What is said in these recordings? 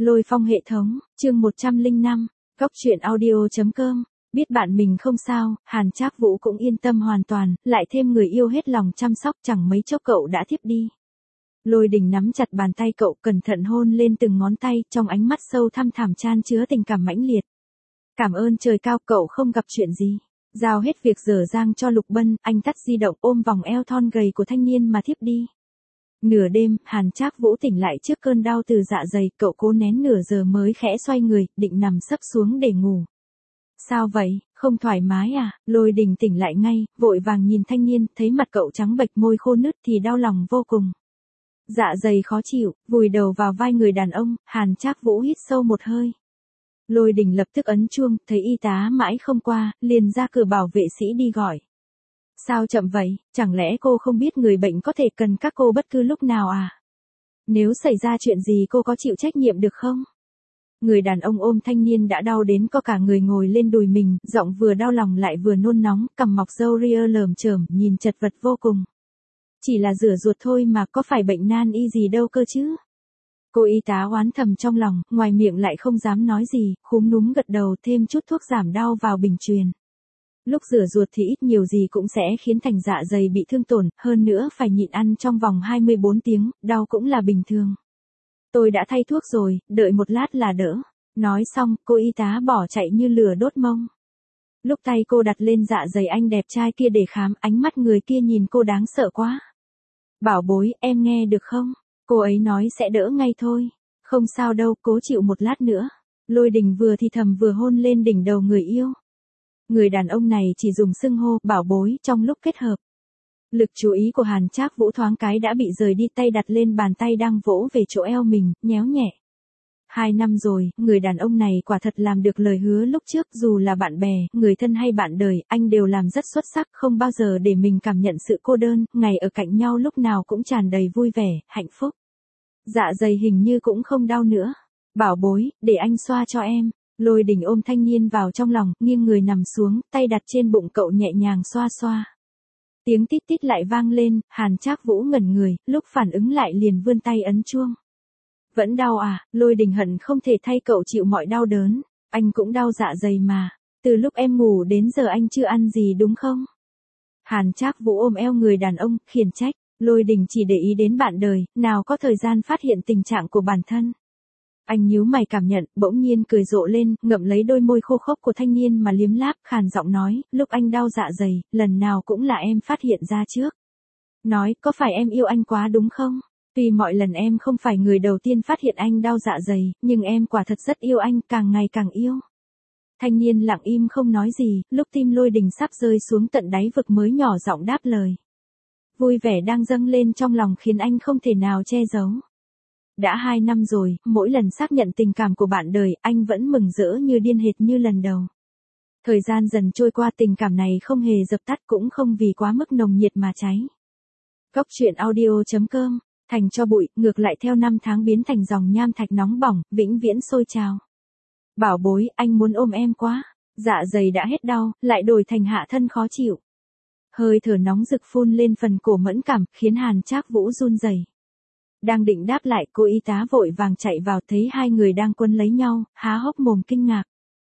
Lôi phong hệ thống, chương 105, Góc truyện audio.com. Biết bạn mình không sao, Hàn Trác Vũ cũng yên tâm hoàn toàn, lại thêm người yêu hết lòng chăm sóc, chẳng mấy chốc cậu đã thiếp đi. Lôi Đình nắm chặt bàn tay cậu, cẩn thận hôn lên từng ngón tay, trong ánh mắt sâu thăm thẳm chan chứa tình cảm mãnh liệt. Cảm ơn trời cao, cậu không gặp chuyện gì. Giao hết việc dở dang cho Lục Bân, anh tắt di động ôm vòng eo thon gầy của thanh niên mà thiếp đi. Nửa đêm, Hàn Trác Vũ tỉnh lại trước cơn đau từ dạ dày, cậu cố nén nửa giờ mới khẽ xoay người, định nằm sấp xuống để ngủ. Sao vậy, không thoải mái à? Lôi Đình tỉnh lại ngay, vội vàng nhìn thanh niên, thấy mặt cậu trắng bệch môi khô nứt thì đau lòng vô cùng. Dạ dày khó chịu, vùi đầu vào vai người đàn ông, Hàn Trác Vũ hít sâu một hơi. Lôi Đình lập tức ấn chuông, thấy y tá mãi không qua, liền ra cửa bảo vệ sĩ đi gọi. Sao chậm vậy, chẳng lẽ cô không biết người bệnh có thể cần các cô bất cứ lúc nào à? Nếu xảy ra chuyện gì cô có chịu trách nhiệm được không? Người đàn ông ôm thanh niên đã đau đến co cả người ngồi lên đùi mình, giọng vừa đau lòng lại vừa nôn nóng, cằm mọc râu ria lởm chởm, nhìn chật vật vô cùng. Chỉ là rửa ruột thôi mà, có phải bệnh nan y gì đâu cơ chứ? Cô y tá oán thầm trong lòng, ngoài miệng lại không dám nói gì, khúm núm gật đầu, thêm chút thuốc giảm đau vào bình truyền. Lúc rửa ruột thì ít nhiều gì cũng sẽ khiến thành dạ dày bị thương tổn, hơn nữa phải nhịn ăn trong vòng 24 tiếng, đau cũng là bình thường. Tôi đã thay thuốc rồi, đợi một lát là đỡ. Nói xong, cô y tá bỏ chạy như lửa đốt mông. Lúc tay cô đặt lên dạ dày anh đẹp trai kia để khám, ánh mắt người kia nhìn cô đáng sợ quá. Bảo bối, em nghe được không? Cô ấy nói sẽ đỡ ngay thôi. Không sao đâu, cố chịu một lát nữa. Lôi Đình vừa thì thầm vừa hôn lên đỉnh đầu người yêu. Người đàn ông này chỉ dùng xưng hô bảo bối trong lúc kết hợp. Lực chú ý của Hàn Trác Vũ thoáng cái đã bị rời đi, tay đặt lên bàn tay đang vỗ về chỗ eo mình, nhéo nhẹ. 2 năm rồi, người đàn ông này quả thật làm được lời hứa lúc trước, dù là bạn bè, người thân hay bạn đời, anh đều làm rất xuất sắc, không bao giờ để mình cảm nhận sự cô đơn, ngày ở cạnh nhau lúc nào cũng tràn đầy vui vẻ, hạnh phúc. Dạ dày hình như cũng không đau nữa. Bảo bối, để anh xoa cho em. Lôi Đình ôm thanh niên vào trong lòng, nghiêng người nằm xuống, tay đặt trên bụng cậu nhẹ nhàng xoa xoa. Tiếng tít tít lại vang lên, Hàn Trác Vũ ngẩn người, lúc phản ứng lại liền vươn tay ấn chuông. Vẫn đau à? Lôi Đình hận không thể thay cậu chịu mọi đau đớn. Anh cũng đau dạ dày mà. Từ lúc em ngủ đến giờ anh chưa ăn gì đúng không? Hàn Trác Vũ ôm eo người đàn ông, khiển trách. Lôi Đình chỉ để ý đến bạn đời, nào có thời gian phát hiện tình trạng của bản thân. Anh nhíu mày cảm nhận, bỗng nhiên cười rộ lên, ngậm lấy đôi môi khô khốc của thanh niên mà liếm láp, khàn giọng nói, lúc anh đau dạ dày, lần nào cũng là em phát hiện ra trước. Nói, có phải em yêu anh quá đúng không? Tuy mọi lần em không phải người đầu tiên phát hiện anh đau dạ dày, nhưng em quả thật rất yêu anh, càng ngày càng yêu. Thanh niên lặng im không nói gì, lúc tim Lôi Đình sắp rơi xuống tận đáy vực mới nhỏ giọng đáp lời. Vui vẻ đang dâng lên trong lòng khiến anh không thể nào che giấu. Đã 2 năm rồi, mỗi lần xác nhận tình cảm của bạn đời, anh vẫn mừng rỡ như điên hệt như lần đầu. Thời gian dần trôi qua, tình cảm này không hề dập tắt, cũng không vì quá mức nồng nhiệt mà cháy. Góc truyện audio.com, thành cho bụi, ngược lại theo năm tháng biến thành dòng nham thạch nóng bỏng, vĩnh viễn sôi trào. Bảo bối, anh muốn ôm em quá. Dạ dày đã hết đau, lại đổi thành hạ thân khó chịu. Hơi thở nóng rực phun lên phần cổ mẫn cảm, khiến Hàn Trác Vũ run rẩy. Đang định đáp lại, cô y tá vội vàng chạy vào, thấy hai người đang quấn lấy nhau, há hốc mồm kinh ngạc.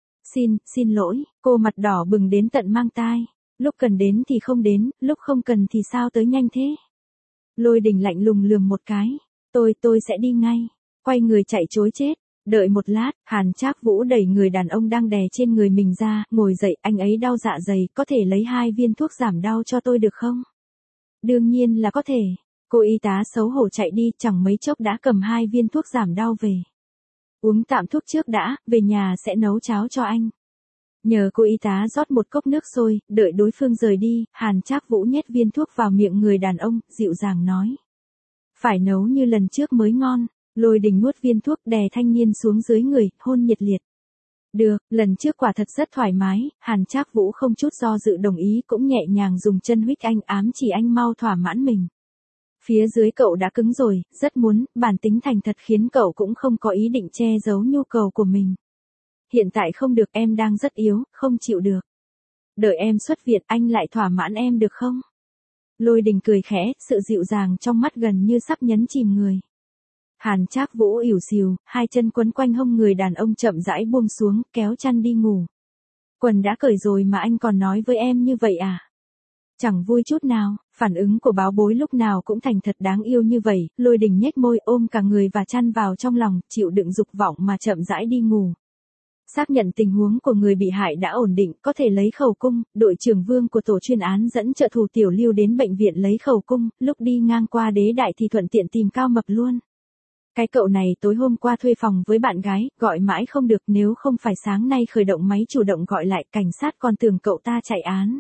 Xin lỗi, cô mặt đỏ bừng đến tận mang tai. Lúc cần đến thì không đến, lúc không cần thì sao tới nhanh thế? Lôi Đình lạnh lùng lườm một cái. Tôi sẽ đi ngay. Quay người chạy trối chết. Đợi một lát, Hàn Trác Vũ đẩy người đàn ông đang đè trên người mình ra, ngồi dậy, anh ấy đau dạ dày, có thể lấy 2 viên thuốc giảm đau cho tôi được không? Đương nhiên là có thể. Cô y tá xấu hổ chạy đi, chẳng mấy chốc đã cầm 2 viên thuốc giảm đau về. Uống tạm thuốc trước đã, về nhà sẽ nấu cháo cho anh. Nhờ cô y tá rót một cốc nước sôi, đợi đối phương rời đi, Hàn Trác Vũ nhét viên thuốc vào miệng người đàn ông, dịu dàng nói. Phải nấu như lần trước mới ngon. Lôi Đình nuốt viên thuốc, đè thanh niên xuống dưới người, hôn nhiệt liệt. Được, lần trước quả thật rất thoải mái, Hàn Trác Vũ không chút do dự đồng ý, cũng nhẹ nhàng dùng chân huých anh, ám chỉ anh mau thỏa mãn mình. Phía dưới cậu đã cứng rồi, rất muốn, bản tính thành thật khiến cậu cũng không có ý định che giấu nhu cầu của mình. Hiện tại không được, em đang rất yếu, không chịu được. Đợi em xuất viện, anh lại thỏa mãn em được không? Lôi Đình cười khẽ, sự dịu dàng trong mắt gần như sắp nhấn chìm người. Hàn Trác Vũ ỉu xìu, hai chân quấn quanh hông người đàn ông chậm rãi buông xuống, kéo chăn đi ngủ. Quần đã cởi rồi mà anh còn nói với em như vậy à? Chẳng vui chút nào, phản ứng của báo bối lúc nào cũng thành thật đáng yêu như vậy, Lôi Đình nhếch môi ôm cả người và chăn vào trong lòng, chịu đựng dục vọng mà chậm rãi đi ngủ. Xác nhận tình huống của người bị hại đã ổn định, có thể lấy khẩu cung, đội trưởng Vương của tổ chuyên án dẫn trợ thủ Tiểu Lưu đến bệnh viện lấy khẩu cung, lúc đi ngang qua Đế Đại thì thuận tiện tìm Cao Mập luôn. Cái cậu này tối hôm qua thuê phòng với bạn gái, gọi mãi không được, nếu không phải sáng nay khởi động máy chủ động gọi lại, cảnh sát còn tưởng cậu ta chạy án.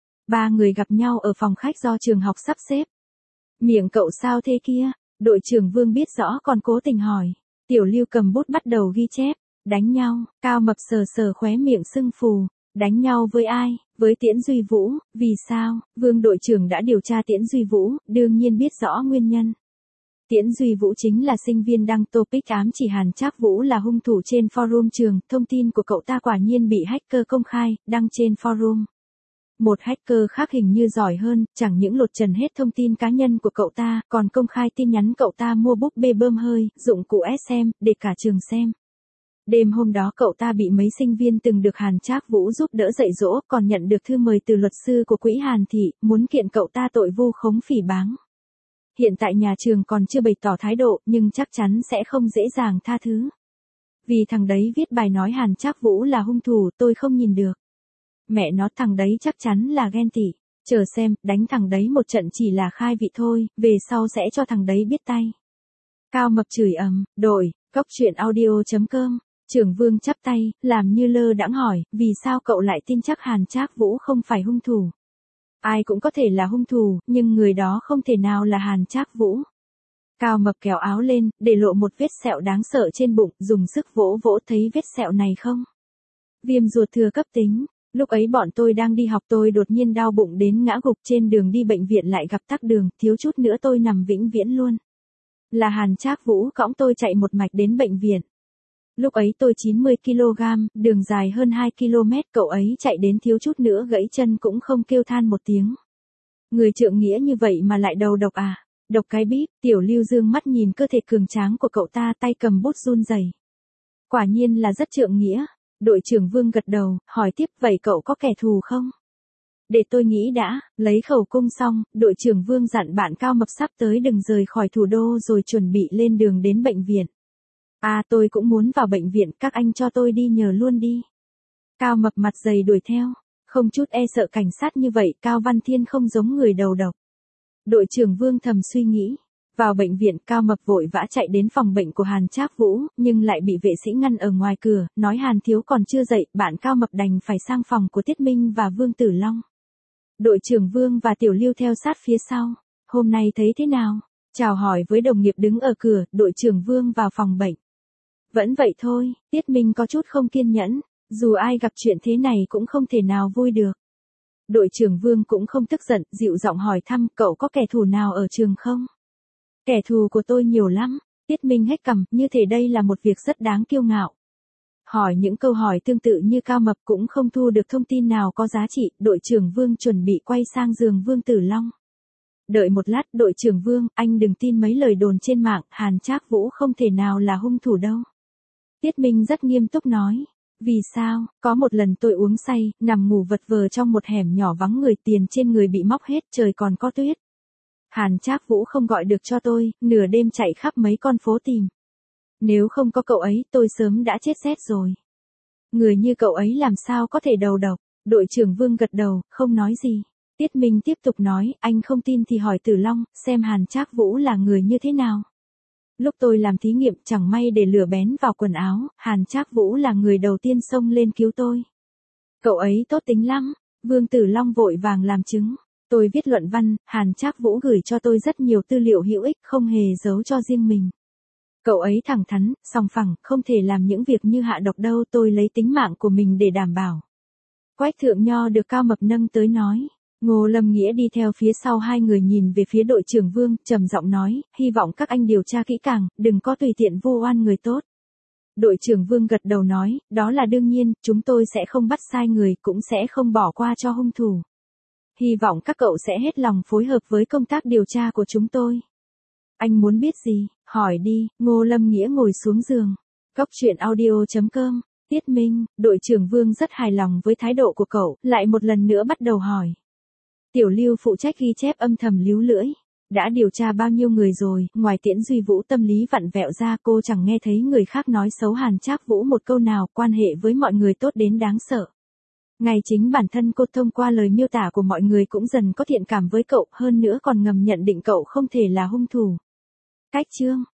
Ba người gặp nhau ở phòng khách do trường học sắp xếp. Miệng cậu sao thế kia? Đội trưởng Vương biết rõ còn cố tình hỏi. Tiểu Lưu cầm bút bắt đầu ghi chép. Đánh nhau, Cao Mập sờ sờ khóe miệng sưng phù. Đánh nhau với ai? Với Tiễn Duy Vũ. Vì sao? Vương đội trưởng đã điều tra Tiễn Duy Vũ, đương nhiên biết rõ nguyên nhân. Tiễn Duy Vũ chính là sinh viên đăng topic ám chỉ Hàn Trác Vũ là hung thủ trên forum trường, thông tin của cậu ta quả nhiên bị hacker công khai, đăng trên forum. Một hacker khác hình như giỏi hơn, chẳng những lột trần hết thông tin cá nhân của cậu ta, còn công khai tin nhắn cậu ta mua búp bê bơm hơi, dụng cụ SM, để cả trường xem. Đêm hôm đó cậu ta bị mấy sinh viên từng được Hàn Trác Vũ giúp đỡ dạy dỗ, còn nhận được thư mời từ luật sư của quỹ Hàn Thị, muốn kiện cậu ta tội vu khống phỉ báng. Hiện tại nhà trường còn chưa bày tỏ thái độ, nhưng chắc chắn sẽ không dễ dàng tha thứ. Vì thằng đấy viết bài nói Hàn Trác Vũ là hung thủ, tôi không nhìn được. Mẹ nó, thằng đấy chắc chắn là ghen tị. Chờ xem, đánh thằng đấy một trận chỉ là khai vị thôi, về sau sẽ cho thằng đấy biết tay. Cao Mập chửi ầm, đội, coctruyện.audio.com. Trưởng Vương chắp tay, làm như lơ đãng hỏi, vì sao cậu lại tin chắc Hàn Trác Vũ không phải hung thủ? Ai cũng có thể là hung thủ, nhưng người đó không thể nào là Hàn Trác Vũ. Cao Mập kéo áo lên, để lộ một vết sẹo đáng sợ trên bụng, dùng sức vỗ vỗ, thấy vết sẹo này không? Viêm ruột thừa cấp tính. Lúc ấy bọn tôi đang đi học, tôi đột nhiên đau bụng đến ngã gục, trên đường đi bệnh viện lại gặp tắc đường, thiếu chút nữa tôi nằm vĩnh viễn luôn. Là Hàn Trác Vũ cõng tôi chạy một mạch đến bệnh viện. Lúc ấy tôi 90 kg, đường dài hơn 2 km, cậu ấy chạy đến thiếu chút nữa gãy chân cũng không kêu than một tiếng. Người trượng nghĩa như vậy mà lại đầu độc à? Độc cái bíp. Tiểu Lưu dương mắt nhìn cơ thể cường tráng của cậu ta, tay cầm bút run rẩy. Quả nhiên là rất trượng nghĩa. Đội trưởng Vương gật đầu, hỏi tiếp, vậy cậu có kẻ thù không? Để tôi nghĩ đã. Lấy khẩu cung xong, đội trưởng Vương dặn bạn Cao Mập sắp tới đừng rời khỏi thủ đô rồi chuẩn bị lên đường đến bệnh viện. À, tôi cũng muốn vào bệnh viện, các anh cho tôi đi nhờ luôn đi. Cao Mập mặt dày đuổi theo, không chút e sợ cảnh sát như vậy, Cao Văn Thiên không giống người đầu độc. Đội trưởng Vương thầm suy nghĩ. Vào bệnh viện, Cao Mập vội vã chạy đến phòng bệnh của Hàn Trác Vũ, nhưng lại bị vệ sĩ ngăn ở ngoài cửa, nói Hàn thiếu còn chưa dậy, bạn Cao Mập đành phải sang phòng của Tiết Minh và Vương Tử Long. Đội trưởng Vương và Tiểu Lưu theo sát phía sau. Hôm nay thấy thế nào? Chào hỏi với đồng nghiệp đứng ở cửa, đội trưởng Vương vào phòng bệnh. Vẫn vậy thôi, Tiết Minh có chút không kiên nhẫn, dù ai gặp chuyện thế này cũng không thể nào vui được. Đội trưởng Vương cũng không tức giận, dịu giọng hỏi thăm, cậu có kẻ thù nào ở trường không? Kẻ thù của tôi nhiều lắm. Tiết Minh hét cằm, như thể đây là một việc rất đáng kiêu ngạo. Hỏi những câu hỏi tương tự như Cao Mập cũng không thu được thông tin nào có giá trị, đội trưởng Vương chuẩn bị quay sang giường Vương Tử Long. Đợi một lát, đội trưởng Vương, anh đừng tin mấy lời đồn trên mạng, Hàn Trác Vũ không thể nào là hung thủ đâu. Tiết Minh rất nghiêm túc nói. Vì sao? Có một lần tôi uống say, nằm ngủ vật vờ trong một hẻm nhỏ vắng người, tiền trên người bị móc hết, trời còn có tuyết. Hàn Trác Vũ không gọi được cho tôi, nửa đêm chạy khắp mấy con phố tìm. Nếu không có cậu ấy, tôi sớm đã chết rét rồi. Người như cậu ấy làm sao có thể đầu độc? Đội trưởng Vương gật đầu, không nói gì. Tiết Minh tiếp tục nói, anh không tin thì hỏi Tử Long, xem Hàn Trác Vũ là người như thế nào. Lúc tôi làm thí nghiệm, chẳng may để lửa bén vào quần áo, Hàn Trác Vũ là người đầu tiên xông lên cứu tôi. Cậu ấy tốt tính lắm. Vương Tử Long vội vàng làm chứng. Tôi viết luận văn, Hàn Trác Vũ gửi cho tôi rất nhiều tư liệu hữu ích, không hề giấu cho riêng mình. Cậu ấy thẳng thắn, sòng phẳng, không thể làm những việc như hạ độc đâu, tôi lấy tính mạng của mình để đảm bảo. Quách Thượng Nho được Cao Mập nâng tới nói. Ngô Lâm Nghĩa đi theo phía sau hai người nhìn về phía đội trưởng Vương, trầm giọng nói, hy vọng các anh điều tra kỹ càng, đừng có tùy tiện vu oan người tốt. Đội trưởng Vương gật đầu nói, đó là đương nhiên, chúng tôi sẽ không bắt sai người, cũng sẽ không bỏ qua cho hung thủ. Hy vọng các cậu sẽ hết lòng phối hợp với công tác điều tra của chúng tôi. Anh muốn biết gì, hỏi đi, Ngô Lâm Nghĩa ngồi xuống giường. Cóc truyện audio.com, Tiết Minh, đội trưởng Vương rất hài lòng với thái độ của cậu, lại một lần nữa bắt đầu hỏi. Tiểu Lưu phụ trách ghi chép âm thầm líu lưỡi. Đã điều tra bao nhiêu người rồi, ngoài Tiễn Duy Vũ tâm lý vặn vẹo ra cô chẳng nghe thấy người khác nói xấu Hàn Trác Vũ một câu nào, quan hệ với mọi người tốt đến đáng sợ. Ngay chính bản thân cô thông qua lời miêu tả của mọi người cũng dần có thiện cảm với cậu, hơn nữa còn ngầm nhận định cậu không thể là hung thủ. Cách chương